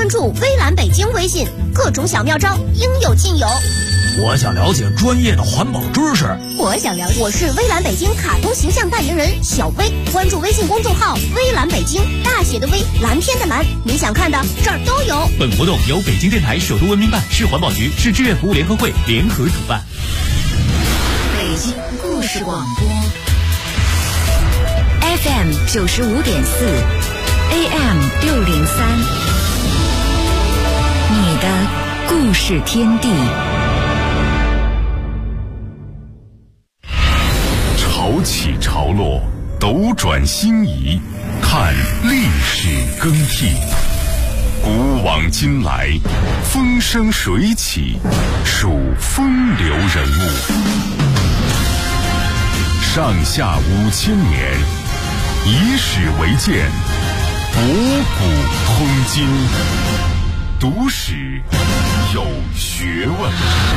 关注微蓝北京微信，各种小妙招应有尽有。 我想了解专业的环保知识。 我想了解，我是微蓝北京卡通形象代言人小薇，关注微信公众号微蓝北京，大写的微，蓝天的蓝，你想看的这儿都有。 本活动由北京电台首都文明办、市环保局、市志愿服务联合会联合主办。 北京故事广播 FM 95.4 AM 603，你的故事天地。 潮起潮落，斗转星移，看历史更替。古往今来，风生水起，数风流人物。上下5000年，以史为鉴，博古通今。读史有学问。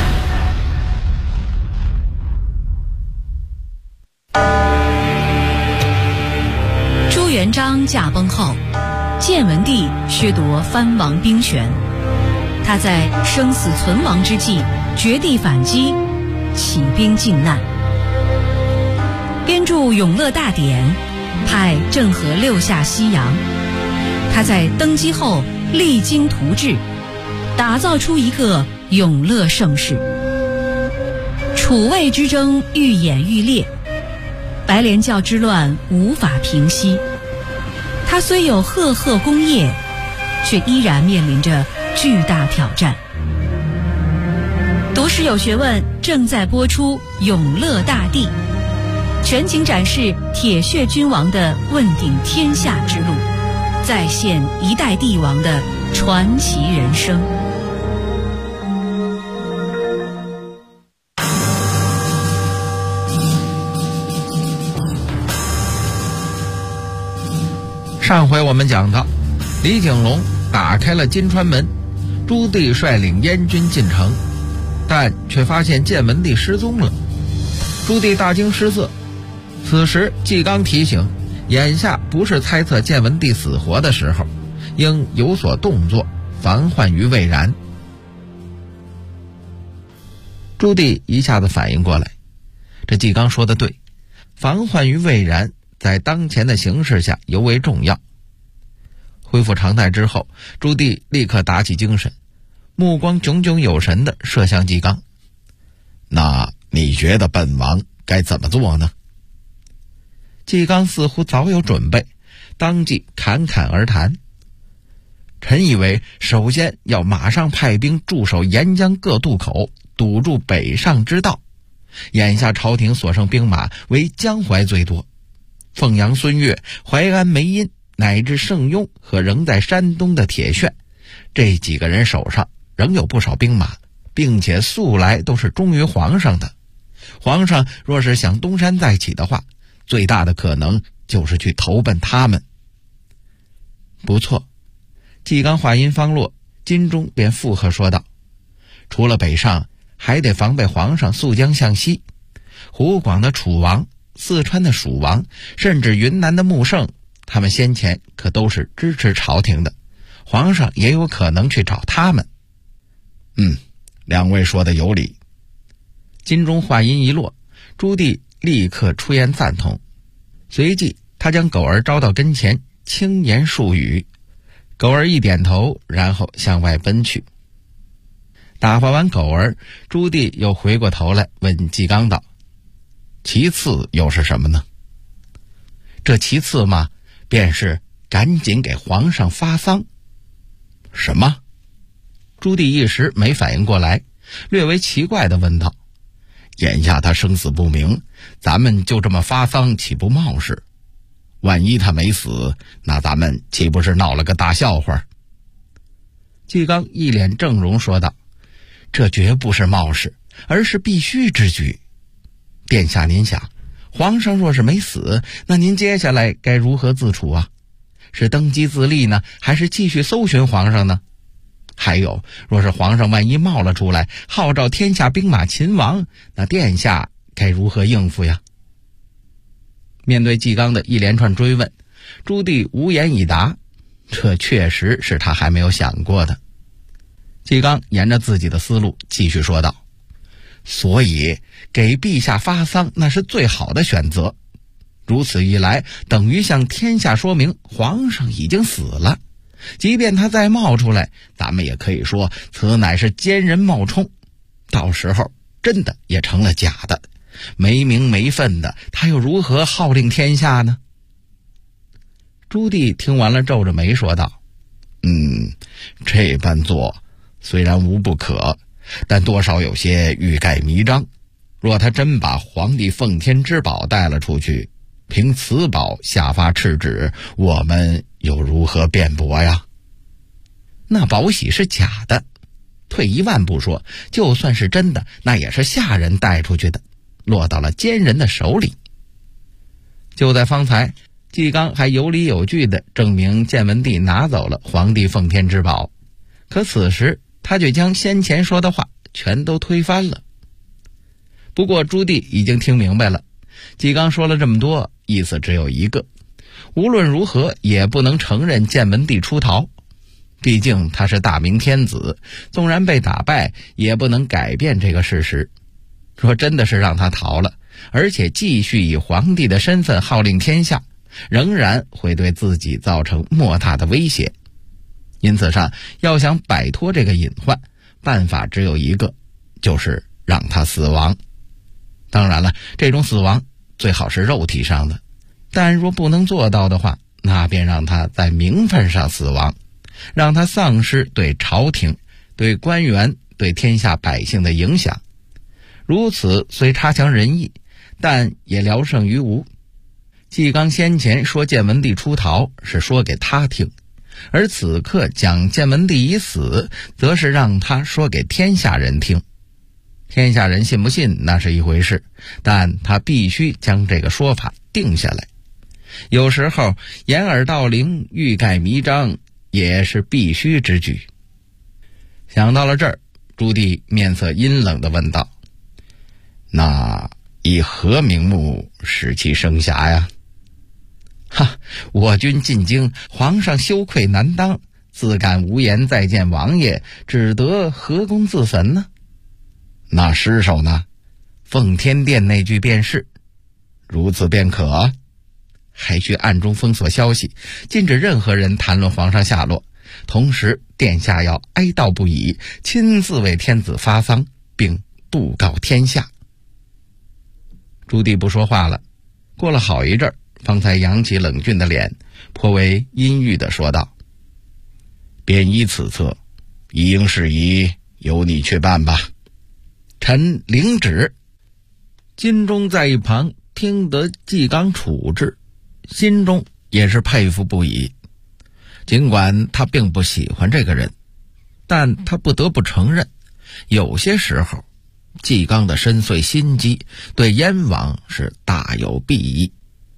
朱元璋驾崩后，建文帝削夺藩王兵权，他在生死存亡之际绝地反击，起兵靖难，编著《永乐大典》，派郑和六下西洋。他在登基后励精图治，打造出一个永乐盛世。楚魏之争愈演愈烈，白莲教之乱无法平息。他虽有赫赫功业，却依然面临着巨大挑战。读史有学问正在播出《永乐大帝》，全景展示铁血君王的问鼎天下之路，再现一代帝王的传奇人生。 上回我们讲到，李景隆打开了金川门，朱棣率领燕军进城，但却发现建文帝失踪了。朱棣大惊失色，此时纪纲提醒，眼下不是猜测建文帝死活的时候，应有所动作，防患于未然。朱棣一下子反应过来，这纪纲说的对，防患于未然在当前的形势下尤为重要。恢复常态之后，朱棣立刻打起精神，目光炯炯有神地射向纪纲。那你觉得本王该怎么做呢？纪纲似乎早有准备，当即侃侃而谈。臣以为首先要马上派兵驻守沿江各渡口，堵住北上之道。眼下朝廷所剩兵马为江淮最多，凤阳孙悦、淮安梅荫乃至盛庸和仍在山东的铁铉，这几个人手上仍有不少兵马，并且素来都是忠于皇上的。皇上若是想东山再起的话，最大的可能就是去投奔他们。不错，纪纲话音方落，金钟便附和说道，除了北上，还得防备皇上溯江向西。湖广的楚王，四川的蜀王，甚至云南的穆圣，他们先前可都是支持朝廷的，皇上也有可能去找他们。两位说的有理。金钟话音一落，朱棣立刻出言赞同，随即他将狗儿招到跟前，轻言数语。狗儿一点头，然后向外奔去。打发完狗儿，朱棣又回过头来问纪纲道，其次又是什么呢？这其次嘛，便是赶紧给皇上发丧。什么？朱棣一时没反应过来，略为奇怪地问道，眼下他生死不明，咱们就这么发丧岂不冒失？万一他没死，那咱们岂不是闹了个大笑话？纪纲一脸正容说道，这绝不是冒失，而是必须之举。殿下您想，皇上若是没死，那您接下来该如何自处啊？是登基自立呢，还是继续搜寻皇上呢？还有，若是皇上万一冒了出来，号召天下兵马勤王，那殿下该如何应付呀？面对纪纲的一连串追问，朱棣无言以答。 这确实是他还没有想过的。纪纲沿着自己的思路继续说道：所以给陛下发丧那是最好的选择，如此一来等于向天下说明皇上已经死了，即便他再冒出来，咱们也可以说此乃是奸人冒充，到时候真的也成了假的，没名没分的，他又如何号令天下呢？朱棣听完了皱着眉说道：这般做虽然无不可，但多少有些欲盖弥彰。若他真把皇帝奉天之宝带了出去，凭此宝下发敕旨，我们又如何辩驳呀？那宝玺是假的，退一万步说，就算是真的，那也是下人带出去的，落到了奸人的手里。就在方才，纪纲还有理有据地证明建文帝拿走了皇帝奉天之宝，可此时他却将先前说的话全都推翻了。不过朱棣已经听明白了，纪纲说了这么多，意思只有一个，无论如何也不能承认建文帝出逃。毕竟他是大明天子，纵然被打败，也不能改变这个事实。若真的是让他逃了，而且继续以皇帝的身份号令天下，仍然会对自己造成莫大的威胁。因此上，要想摆脱这个隐患，办法只有一个，就是让他死亡。当然了，这种死亡最好是肉体上的，但若不能做到的话，那便让他在名分上死亡，让他丧失对朝廷、对官员、对天下百姓的影响。如此虽差强人意，但也聊胜于无。纪纲先前说建文帝出逃是说给他听，而此刻讲建文帝已死，则是让他说给天下人听。天下人信不信那是一回事，但他必须将这个说法定下来。有时候掩耳盗铃、欲盖弥彰也是必须之举。想到了这儿，朱棣面色阴冷地问道：那以何名目使其生涯呀？我军进京，皇上羞愧难当，自感无颜再见王爷，只得合功自焚呢。那尸首呢？奉天殿那句便是，如此便可。还需暗中封锁消息，禁止任何人谈论皇上下落，同时殿下要哀悼不已，亲自为天子发丧，并布告天下。朱棣不说话了，过了好一阵儿，方才扬起冷峻的脸，颇为阴郁地说道：便依此策，一应事宜由你去办吧。臣领旨。金钟在一旁听得纪纲处置，心中也是佩服不已。尽管他并不喜欢这个人，但他不得不承认，有些时候纪纲的深邃心机对燕王是大有裨益。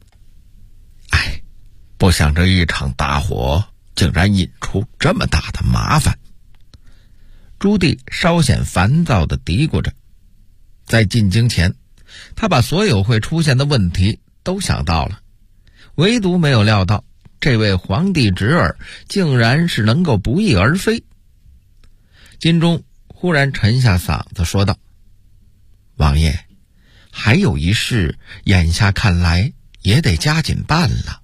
不想这一场大火竟然引出这么大的麻烦。朱棣稍显烦躁地嘀咕着，在进京前，他把所有会出现的问题都想到了，唯独没有料到这位皇帝侄儿竟然是能够不翼而飞。金钟忽然沉下嗓子说道：王爷，还有一事，眼下看来也得加紧办了。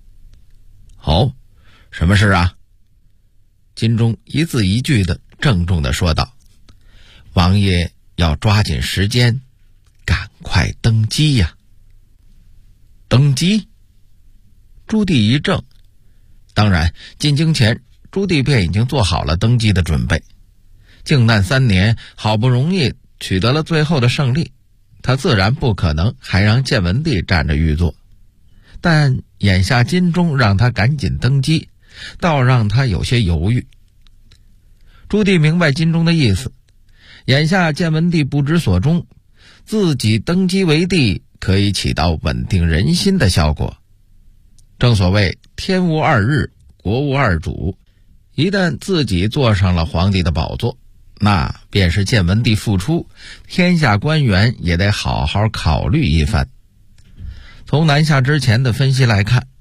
什么事啊？金钟一字一句地郑重地说道：王爷要抓紧时间，赶快登基呀。登基？朱棣一怔。当然，进京前朱棣便已经做好了登基的准备。靖难3年，好不容易取得了最后的胜利，他自然不可能还让建文帝占着御座。但眼下金钟让他赶紧登基，倒让他有些犹豫。朱棣明白金钟的意思，眼下建文帝不知所终，自己登基为帝可以起到稳定人心的效果。正所谓天无二日，国无二主，一旦自己坐上了皇帝的宝座，那便是建文帝复出，天下官员也得好好考虑一番。从南下之前的分析来看，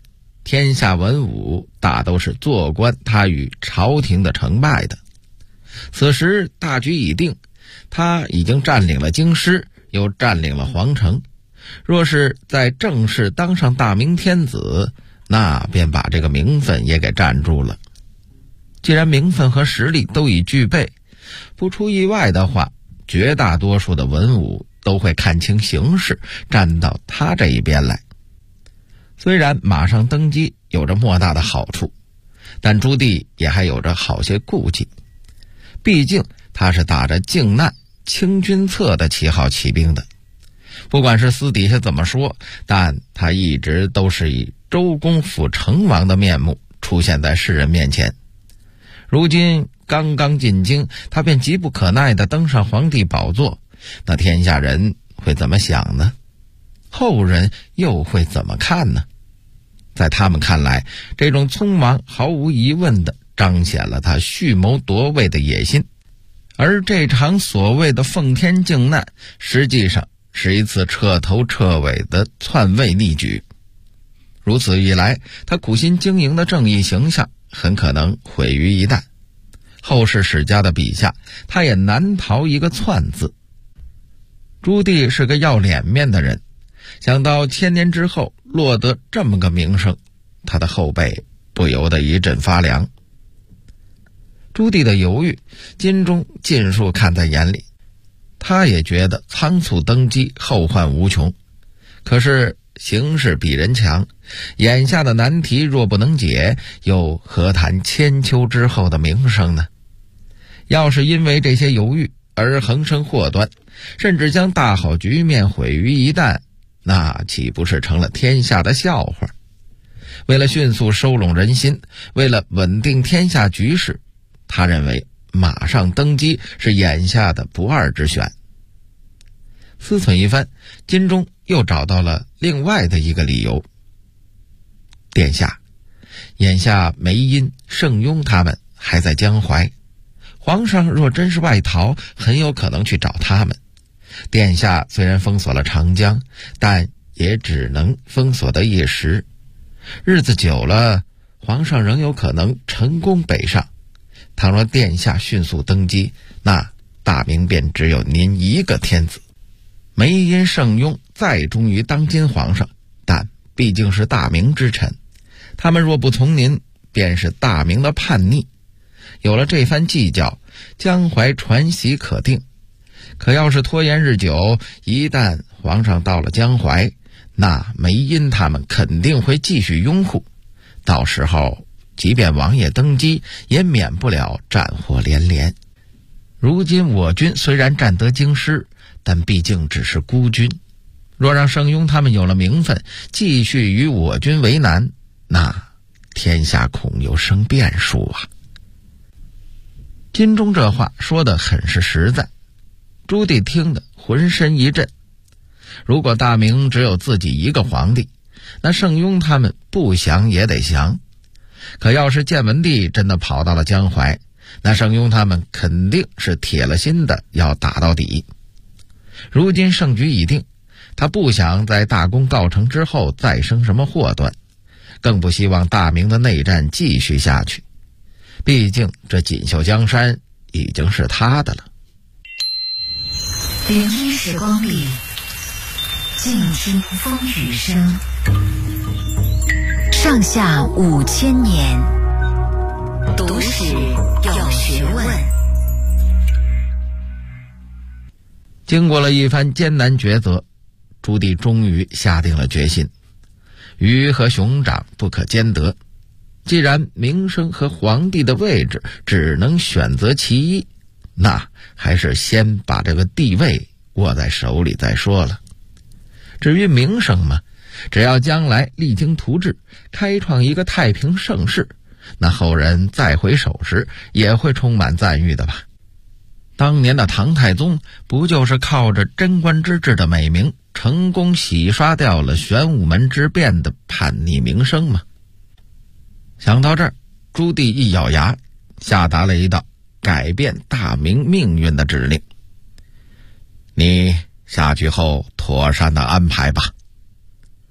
天下文武大都是坐观他与朝廷的成败的。此时大局已定，他已经占领了京师，又占领了皇城，若是在正式当上大明天子，那便把这个名分也给占住了。既然名分和实力都已具备，不出意外的话，绝大多数的文武都会看清形势，站到他这一边来。虽然马上登基有着莫大的好处，但朱棣也还有着好些顾忌。毕竟他是打着靖难清君侧的旗号起兵的，不管是私底下怎么说，但他一直都是以周公辅成王的面目出现在世人面前。如今刚刚进京，他便急不可耐地登上皇帝宝座，那天下人会怎么想呢？后人又会怎么看呢？在他们看来，这种匆忙毫无疑问地彰显了他蓄谋夺位的野心，而这场所谓的奉天靖难，实际上是一次彻头彻尾的篡位逆举。如此一来，他苦心经营的正义形象很可能毁于一旦。后世史家的笔下，他也难逃一个篡字。朱棣是个要脸面的人，想到千年之后落得这么个名声，他的后背不由得一阵发凉。朱棣的犹豫，金钟尽数看在眼里，他也觉得仓促登基后患无穷。可是形势比人强，眼下的难题若不能解，又何谈千秋之后的名声呢？要是因为这些犹豫而横生祸端，甚至将大好局面毁于一旦，那岂不是成了天下的笑话？为了迅速收拢人心，为了稳定天下局势，他认为马上登基是眼下的不二之选。思忖一番，金钟又找到了另外的一个理由。殿下，眼下梅因、盛庸他们还在江淮，皇上若真是外逃，很有可能去找他们。殿下虽然封锁了长江，但也只能封锁的一时，日子久了，皇上仍有可能成功北上。倘若殿下迅速登基，那大明便只有您一个天子。梅因、盛庸再忠于当今皇上，但毕竟是大明之臣，他们若不从您，便是大明的叛逆。有了这番计较，江淮传习可定。可要是拖延日久，一旦皇上到了江淮，那梅因他们肯定会继续拥护，到时候即便王爷登基，也免不了战火连连。如今我军虽然占得京师，但毕竟只是孤军，若让盛庸他们有了名分，继续与我军为难，那天下恐又生变数啊。金钟这话说得很是实在，朱棣听得浑身一震。如果大明只有自己一个皇帝，那盛庸他们不降也得降。可要是建文帝真的跑到了江淮，那盛庸他们肯定是铁了心的要打到底。如今胜局已定，他不想在大功告成之后再生什么祸端，更不希望大明的内战继续下去。毕竟这锦绣江山已经是他的了。 聆听时光里，静听风雨声。上下5000年，读史有学问。 经过了一番艰难抉择，朱棣终于下定了决心，鱼和熊掌不可兼得。既然名声和皇帝的位置只能选择其一，那还是先把这个地位握在手里再说了。至于名声嘛，只要将来励精图治，开创一个太平盛世，那后人再回首时也会充满赞誉的吧。当年的唐太宗不就是靠着贞观之治的美名，成功洗刷掉了玄武门之变的叛逆名声吗？想到这儿，朱棣一咬牙，下达了一道改变大明命运的指令：你下去后妥善的安排吧。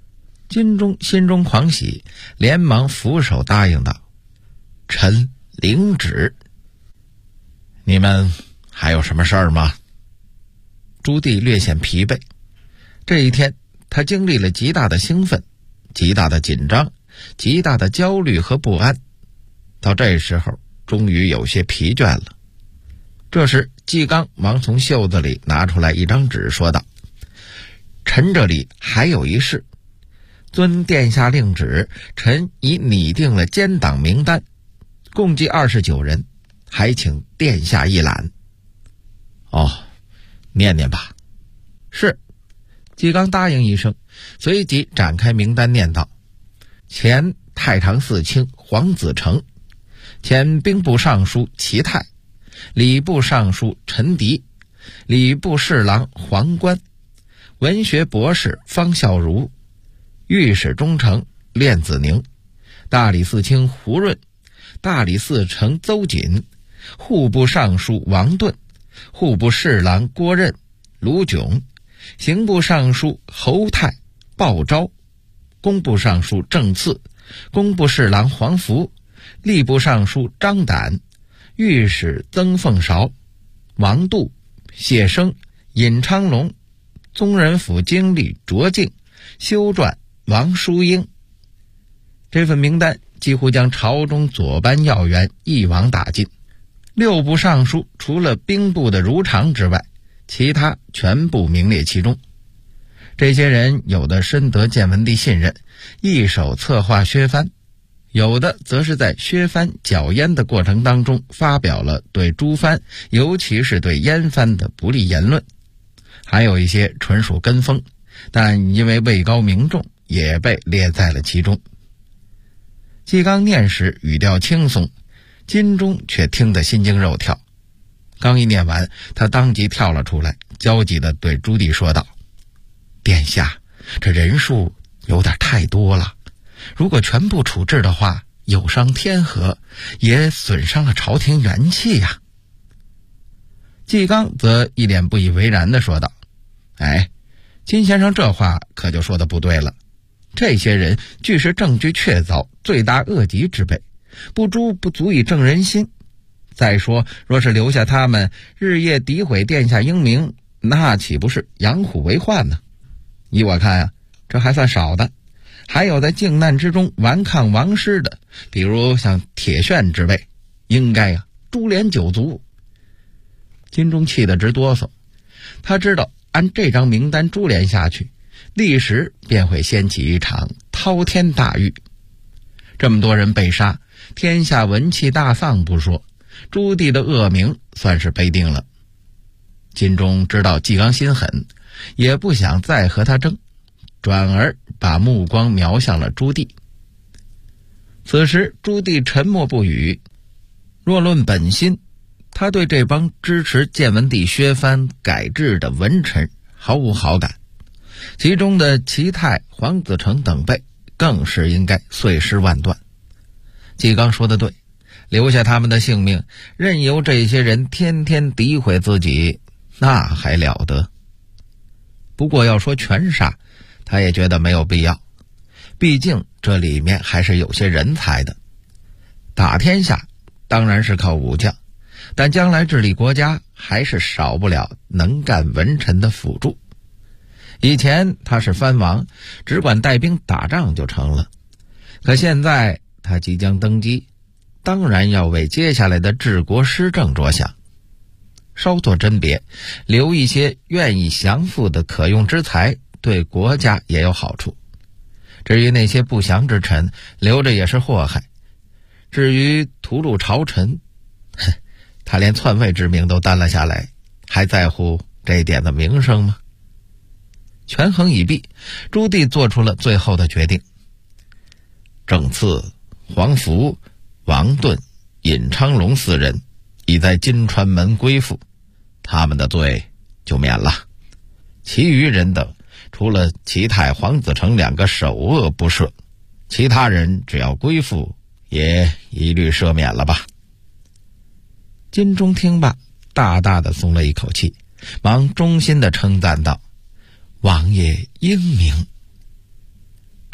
金钟心中狂喜，连忙俯首答应道：“臣领旨。”你们还有什么事儿吗？朱棣略显疲惫。这一天他经历了极大的兴奋，极大的紧张，极大的焦虑和不安，到这时候终于有些疲倦了。这时纪纲忙从袖子里拿出来一张纸，说道：“臣这里还有一事，遵殿下令旨，臣已拟定了奸党名单，共计29人，还请殿下一览。”哦，念念吧。是。纪纲答应一声，随即展开名单念道：前太常寺卿黄子成，前兵部尚书齐泰，礼部尚书陈迪，礼部侍郎黄观，文学博士方孝孺，御史中丞练子宁，大理寺卿胡润，大理寺丞邹瑾，户部尚书王顿，户部侍郎郭任、卢炯，刑部尚书侯泰、鲍昭，工部尚书郑赐，工部侍郎黄福，吏部尚书张胆，御史曾凤韶，王度、谢生、尹昌龙，宗人府经历卓敬、修撰王叔英。这份名单几乎将朝中左班要员一网打尽。6部尚书除了兵部的如常之外，其他全部名列其中。这些人有的深得建文帝信任，一手策划削藩，有的则是在削藩剿燕的过程当中发表了对诛藩，尤其是对燕藩的不利言论，还有一些纯属跟风，但因为位高名重，也被列在了其中。纪纲念时语调轻松，金钟却听得心惊肉跳。刚一念完，他当即跳了出来，焦急地对朱棣说道：殿下，这人数有点太多了，如果全部处置的话，有伤天和，也损伤了朝廷元气呀。纪纲则一脸不以为然地说道：哎，金先生这话可就说得不对了，这些人俱是证据确凿、罪大恶极之辈，不诛不足以正人心。再说，若是留下他们日夜诋毁殿下英明，那岂不是养虎为患呢？依我看啊，这还算少的，还有在靖难之中顽抗王师的，比如像铁铉之辈，应该株连九族。金钟气得直哆嗦，他知道按这张名单株连下去，历时便会掀起一场滔天大狱。这么多人被杀，天下文气大丧不说，朱棣的恶名算是背定了。金钟知道纪纲心狠，也不想再和他争，转而把目光瞄向了朱棣。此时朱棣沉默不语，若论本心，他对这帮支持建文帝削藩改制的文臣毫无好感，其中的齐泰、黄子成等辈更是应该碎尸万段。纪纲说得对，留下他们的性命，任由这些人天天诋毁自己，那还了得。不过要说全杀，他也觉得没有必要，毕竟这里面还是有些人才的。打天下当然是靠武将，但将来治理国家还是少不了能干文臣的辅助。以前他是藩王，只管带兵打仗就成了，可现在他即将登基，当然要为接下来的治国施政着想，稍作甄别，留一些愿意降附的可用之才，对国家也有好处。至于那些不祥之臣，留着也是祸害。至于屠戮朝臣，他连篡位之名都担了下来，还在乎这点的名声吗？权衡已毕，朱棣做出了最后的决定。郑赐、黄福、王顿、尹昌龙4人已在金川门归附，他们的罪就免了。其余人等，除了齐泰、黄子成2个首恶不赦，其他人只要归附，也一律赦免了吧。金钟听罢，大大的松了一口气，忙衷心的称赞道：王爷英明。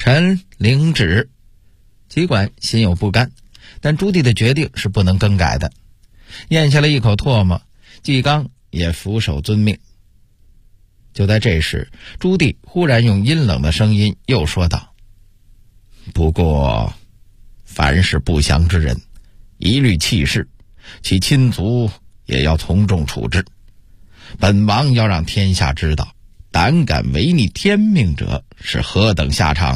臣领旨。尽管心有不甘，但朱棣的决定是不能更改的。咽下了一口唾沫，纪纲也俯首遵命。就在这时，朱棣忽然用阴冷的声音又说道：不过凡是不祥之人，一律弃市，其亲族也要从重处置。本王要让天下知道，胆敢违逆天命者是何等下场。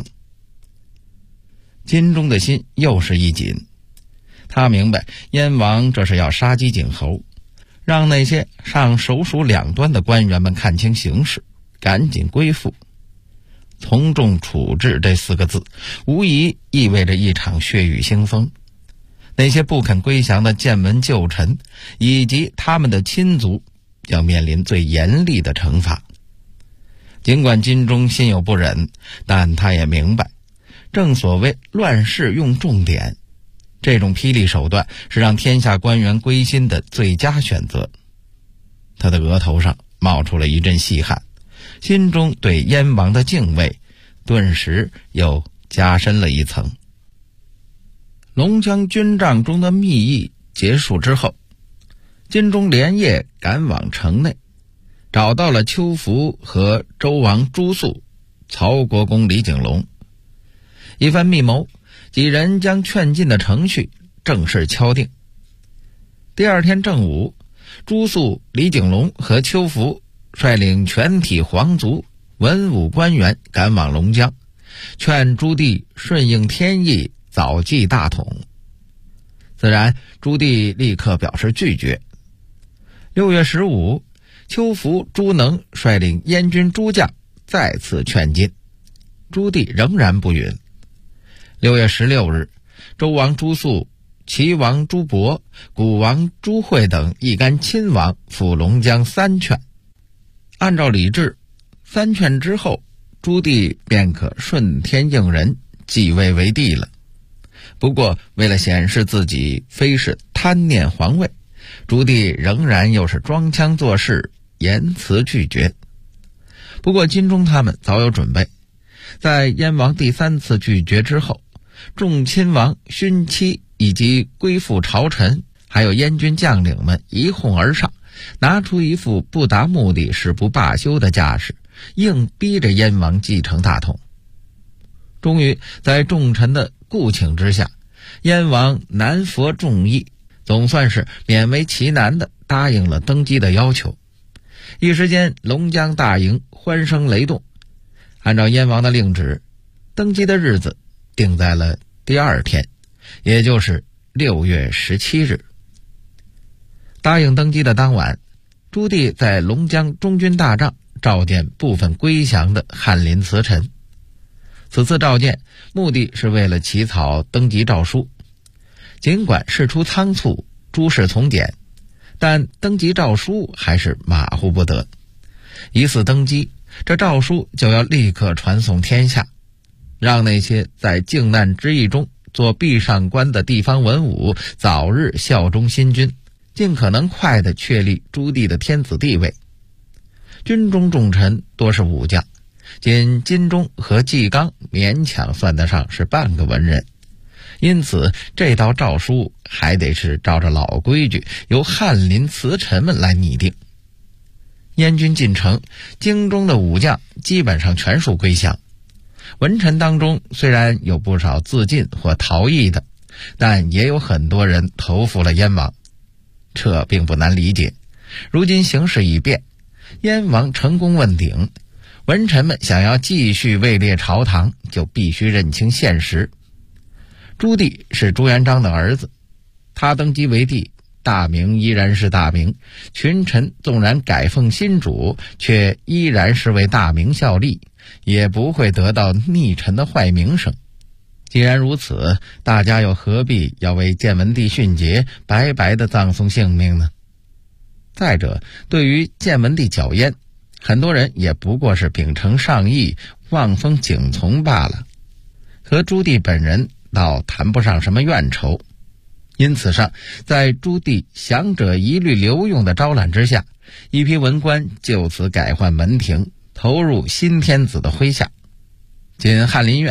金钟的心又是一紧，他明白燕王这是要杀鸡儆猴，让那些上首属两端的官员们看清形势，赶紧归附。从重处置这4个字无疑意味着一场血雨腥风，那些不肯归降的建文旧臣以及他们的亲族将面临最严厉的惩罚。尽管金钟心有不忍，但他也明白，正所谓乱世用重典，这种霹雳手段是让天下官员归心的最佳选择。他的额头上冒出了一阵细汗，心中对燕王的敬畏顿时又加深了一层。龙江军帐中的密议结束之后，金钟连夜赶往城内，找到了邱福和周王朱肃、曹国公李景龙。一番密谋，几人将劝进的程序正式敲定。第二天正午，朱肃、李景龙和邱福率领全体皇族、文武官员赶往龙江，劝朱棣顺应天意，早继大统。自然，朱棣立刻表示拒绝。6月15，邱福、朱能率领燕军诸将再次劝进，朱棣仍然不允。6月16日，周王朱肃、齐王朱伯、古王朱惠等一干亲王赴龙江3劝。按照礼制，3劝之后，朱棣便可顺天应人，继位为帝了。不过为了显示自己非是贪念皇位，朱棣仍然又是装腔作势，言辞拒绝。不过金钟他们早有准备，在燕王第3次拒绝之后，众亲王、勋戚以及归附朝臣，还有燕军将领们一哄而上，拿出一副不达目的誓不罢休的架势，硬逼着燕王继承大统。终于在众臣的顾请之下，燕王南服众议，总算是勉为其难地答应了登基的要求。一时间龙江大营欢声雷动。按照燕王的令旨，登基的日子定在了第2天，也就是6月17日。答应登基的当晚，朱棣在龙江中军大帐召见部分归降的翰林辞臣。此次召见目的是为了起草登基诏书。尽管事出仓促，诸事从简，但登基诏书还是马虎不得。一次登基，这诏书就要立刻传送天下，让那些在靖难之役中做壁上观的地方文武早日效忠新君，尽可能快地确立朱棣的天子地位。军中重臣多是武将，仅金钟和纪纲勉强算得上是半个文人，因此这道诏书还得是照着老规矩，由翰林辞臣们来拟定。燕军进城，京中的武将基本上全数归降。文臣当中虽然有不少自尽或逃逸的，但也有很多人投服了燕王。这并不难理解，如今形势已变，燕王成功问鼎，文臣们想要继续位列朝堂，就必须认清现实。朱棣是朱元璋的儿子，他登基为帝，大明依然是大明，群臣纵然改奉新主，却依然是为大明效力，也不会得到逆臣的坏名声。既然如此，大家又何必要为建文帝殉节白白的葬送性命呢？再者，对于建文帝剿燕，很多人也不过是秉承上意，望风景从罢了，和朱棣本人倒谈不上什么怨仇。因此上，在朱棣降者一律留用的招揽之下，一批文官就此改换门庭，投入新天子的麾下。仅翰林院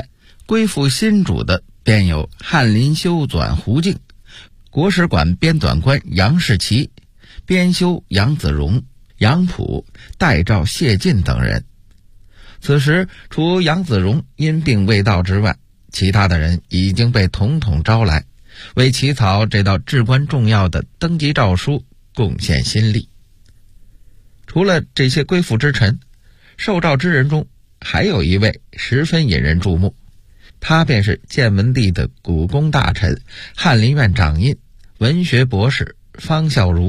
归附新主的便有翰林修纂胡敬、国史馆编纂官杨士奇、编修杨子荣、杨溥、代诏谢晋等人。此时除杨子荣因病未到之外，其他的人已经被统统招来，为起草这道至关重要的登基诏书贡献心力。除了这些归附之臣，受诏之人中还有一位十分引人注目，他便是建文帝的古宫大臣、翰林院掌印、文学博士方孝孺。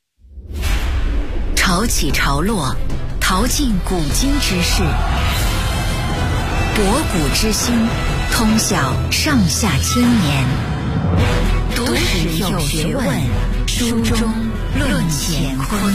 潮起潮落，淘尽古今之事，博古知新，通晓上下千年。读史有学问，书中论乾坤。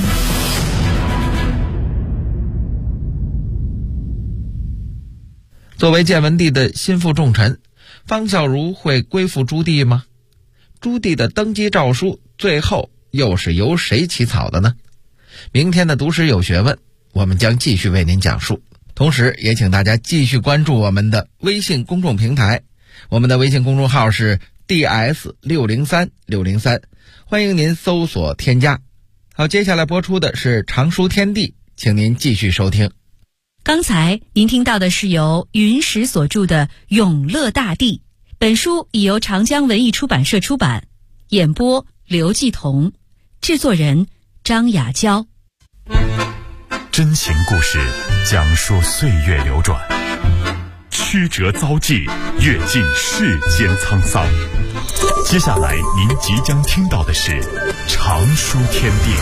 作为建文帝的心腹重臣，方孝孺会归附朱棣吗？朱棣的登基诏书最后又是由谁起草的呢？明天的读史有学问，我们将继续为您讲述。同时也请大家继续关注我们的微信公众平台，我们的微信公众号是 DS603603，欢迎您搜索添加。好，接下来播出的是常书天地，请您继续收听。 刚才您听到的是由云石所著的《永乐大帝》，本书已由长江文艺出版社出版，演播刘继彤，制作人张雅娇。 真情故事讲述岁月流转，曲折遭际，阅尽世间沧桑。接下来您即将听到的是常书天地，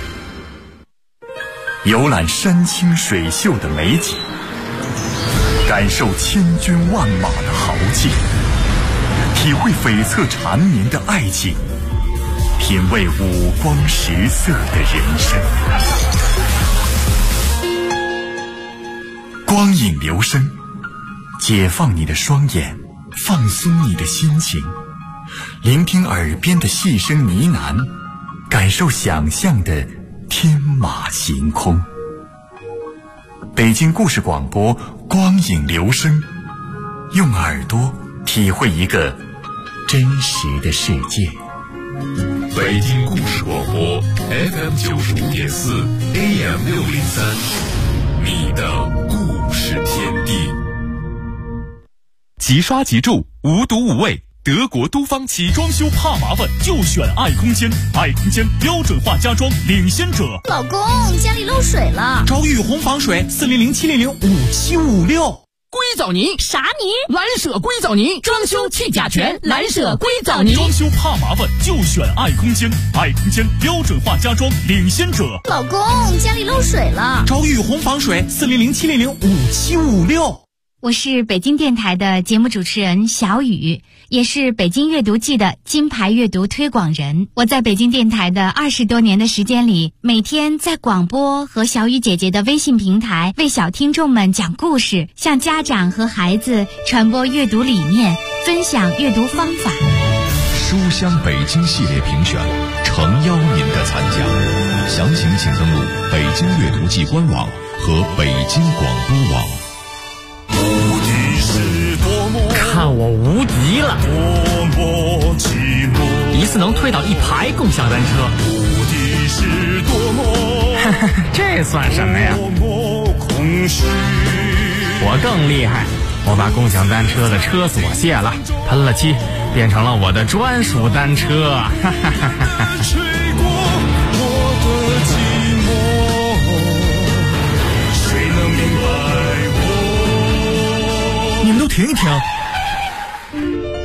游览山清水秀的美景，感受千军万马的豪气，体会悱恻缠绵的爱情，品味五光十色的人生。光影流声，解放你的双眼，放松你的心情，聆听耳边的细声呢喃，感受想象的天马行空。北京故事广播，光影流声，用耳朵体会一个真实的世界。 北京故事广播 FM95.4 AM603，你的故事天地。 即刷即住，无毒无味。德国都方起装修怕麻烦，就选爱空间。爱空间标准化家装领先者。 老公，家里漏水了， 找雨虹防水400-700-5756。 硅藻泥啥泥？ 蓝舍硅藻泥，装修去甲醛，蓝舍硅藻泥。 装修怕麻烦，就选爱空间。爱空间标准化家装领先者。 老公，家里漏水了， 找雨虹防水400-700-5756。 我是北京电台的节目主持人小雨，也是北京阅读季的金牌阅读推广人。我在北京电台的20多年的时间里，每天在广播和小雨姐姐的微信平台为小听众们讲故事，向家长和孩子传播阅读理念，分享阅读方法。 书香北京系列评选诚邀您的参加，详情请登录北京阅读季官网和北京广播网。 看我无敌了！一次能推倒1排共享单车，这算什么呀？我更厉害，我把共享单车的车锁卸了，喷了漆，变成了我的专属单车。 你们都停一停，